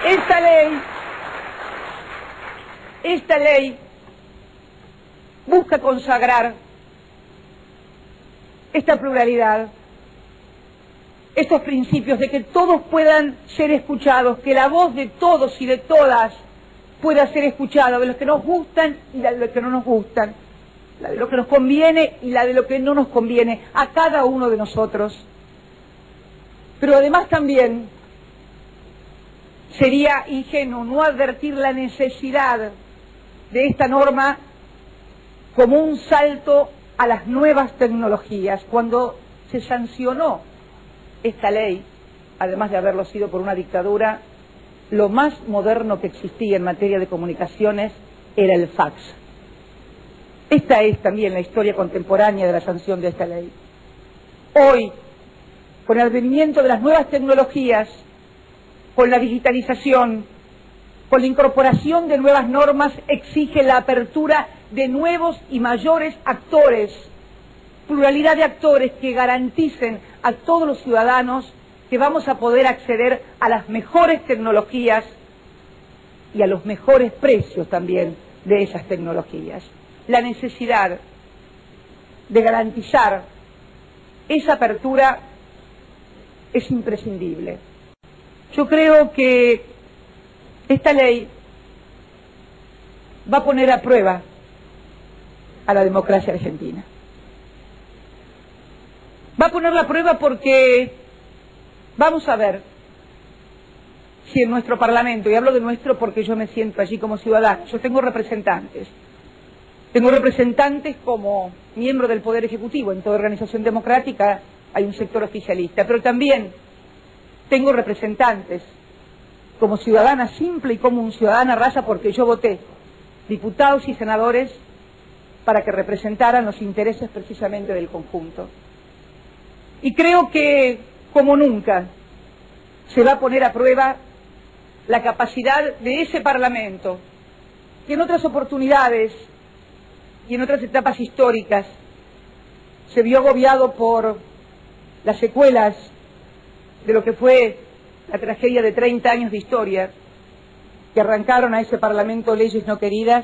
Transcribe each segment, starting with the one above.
Esta ley busca consagrar esta pluralidad, estos principios de que todos puedan ser escuchados, que la voz de todos y de todas pueda ser escuchada, de los que nos gustan y de los que no nos gustan, la de lo que nos conviene y la de lo que no nos conviene, a cada uno de nosotros. Pero además también sería ingenuo no advertir la necesidad de esta norma como un salto a las nuevas tecnologías. Cuando se sancionó esta ley, además de haberlo sido por una dictadura, lo más moderno que existía en materia de comunicaciones era el fax. Esta es también la historia contemporánea de la sanción de esta ley. Hoy, con el advenimiento de las nuevas tecnologías, con la digitalización, con la incorporación de nuevas normas, exige la apertura de nuevos y mayores actores, pluralidad de actores que garanticen a todos los ciudadanos que vamos a poder acceder a las mejores tecnologías y a los mejores precios también de esas tecnologías. La necesidad de garantizar esa apertura es imprescindible. Yo creo que esta ley va a poner a prueba a la democracia argentina. Va a ponerla a prueba porque vamos a ver si en nuestro Parlamento, y hablo de nuestro porque yo me siento allí como ciudadano, yo tengo representantes como miembro del Poder Ejecutivo. En toda organización democrática hay un sector oficialista, pero también tengo representantes como ciudadana simple y como un ciudadana raza, porque yo voté diputados y senadores para que representaran los intereses precisamente del conjunto. Y creo que, como nunca, se va a poner a prueba la capacidad de ese Parlamento, que en otras oportunidades y en otras etapas históricas se vio agobiado por las secuelas de lo que fue la tragedia de 30 años de historia que arrancaron a ese Parlamento leyes no queridas.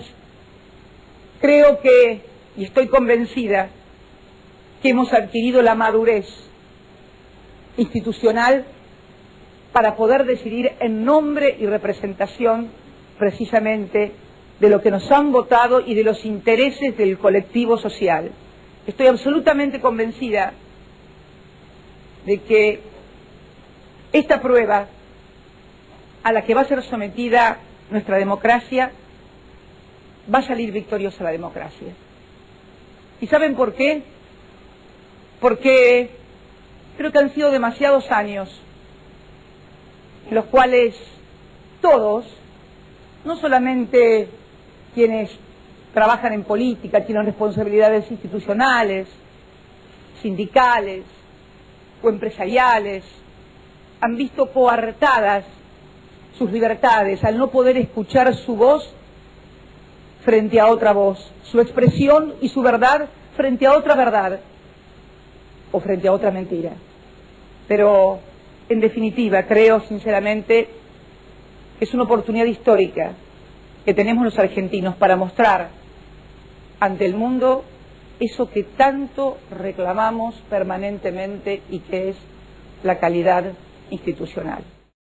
Creo que, y estoy convencida, que hemos adquirido la madurez institucional para poder decidir en nombre y representación precisamente de lo que nos han votado y de los intereses del colectivo social. Estoy absolutamente convencida de que esta prueba a la que va a ser sometida nuestra democracia, va a salir victoriosa la democracia. ¿Y saben por qué? Porque creo que han sido demasiados años en los cuales todos, no solamente quienes trabajan en política, tienen responsabilidades institucionales, sindicales o empresariales, han visto coartadas sus libertades al no poder escuchar su voz frente a otra voz, su expresión y su verdad frente a otra verdad o frente a otra mentira. Pero, en definitiva, creo sinceramente que es una oportunidad histórica que tenemos los argentinos para mostrar ante el mundo eso que tanto reclamamos permanentemente y que es la calidad institucional.